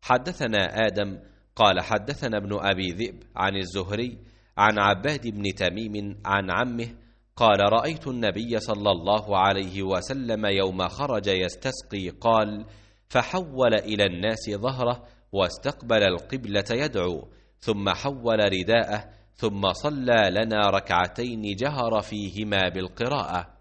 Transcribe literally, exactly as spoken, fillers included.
حدثنا آدم قال حدثنا ابن أبي ذئب عن الزهري عن عباد بن تميم عن عمه قال رأيت النبي صلى الله عليه وسلم يوم خرج يستسقي قال فحول إلى الناس ظهره واستقبل القبلة يدعو ثم حول رداءه ثم صلى لنا ركعتين جهر فيهما بالقراءة